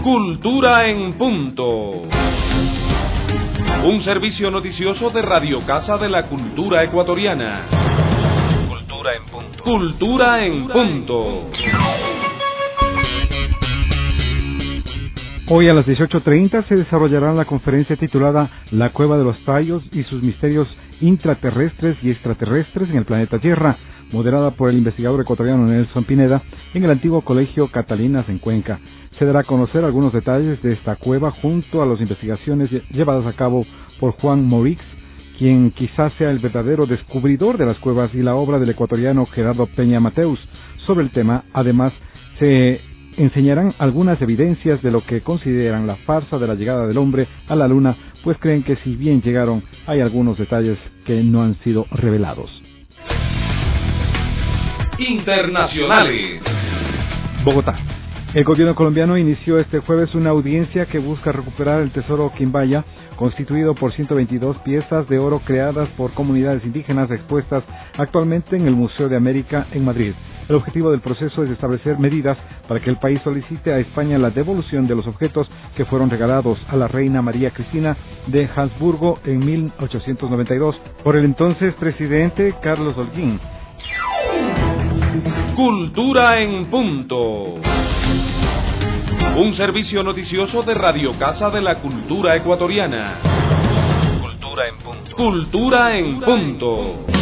Cultura en Punto. Un servicio noticioso de Radio Casa de la Cultura Ecuatoriana. Cultura en Punto. Cultura en Punto. Hoy a las 18:30 se desarrollará la conferencia titulada La Cueva de los Tallos y sus misterios intraterrestres y extraterrestres en el planeta Tierra, moderada por el investigador ecuatoriano Nelson Pineda en el antiguo Colegio Catalinas en Cuenca. Se dará a conocer algunos detalles de esta cueva junto a las investigaciones llevadas a cabo por Juan Morix, quien quizás sea el verdadero descubridor de las cuevas, y la obra del ecuatoriano Gerardo Peña Mateus. Sobre el tema, además, se enseñarán algunas evidencias de lo que consideran la farsa de la llegada del hombre a la luna, pues creen que si bien llegaron, hay algunos detalles que no han sido revelados. Internacionales. Bogotá. El gobierno colombiano inició este jueves una audiencia que busca recuperar el tesoro Quimbaya, constituido por 122 piezas de oro creadas por comunidades indígenas expuestas actualmente en el Museo de América en Madrid. El objetivo del proceso es establecer medidas para que el país solicite a España la devolución de los objetos que fueron regalados a la reina María Cristina de Habsburgo en 1892 por el entonces presidente Carlos Holguín. Cultura en Punto. Un servicio noticioso de Radio Casa de la Cultura Ecuatoriana. Cultura en Punto. Cultura en Punto.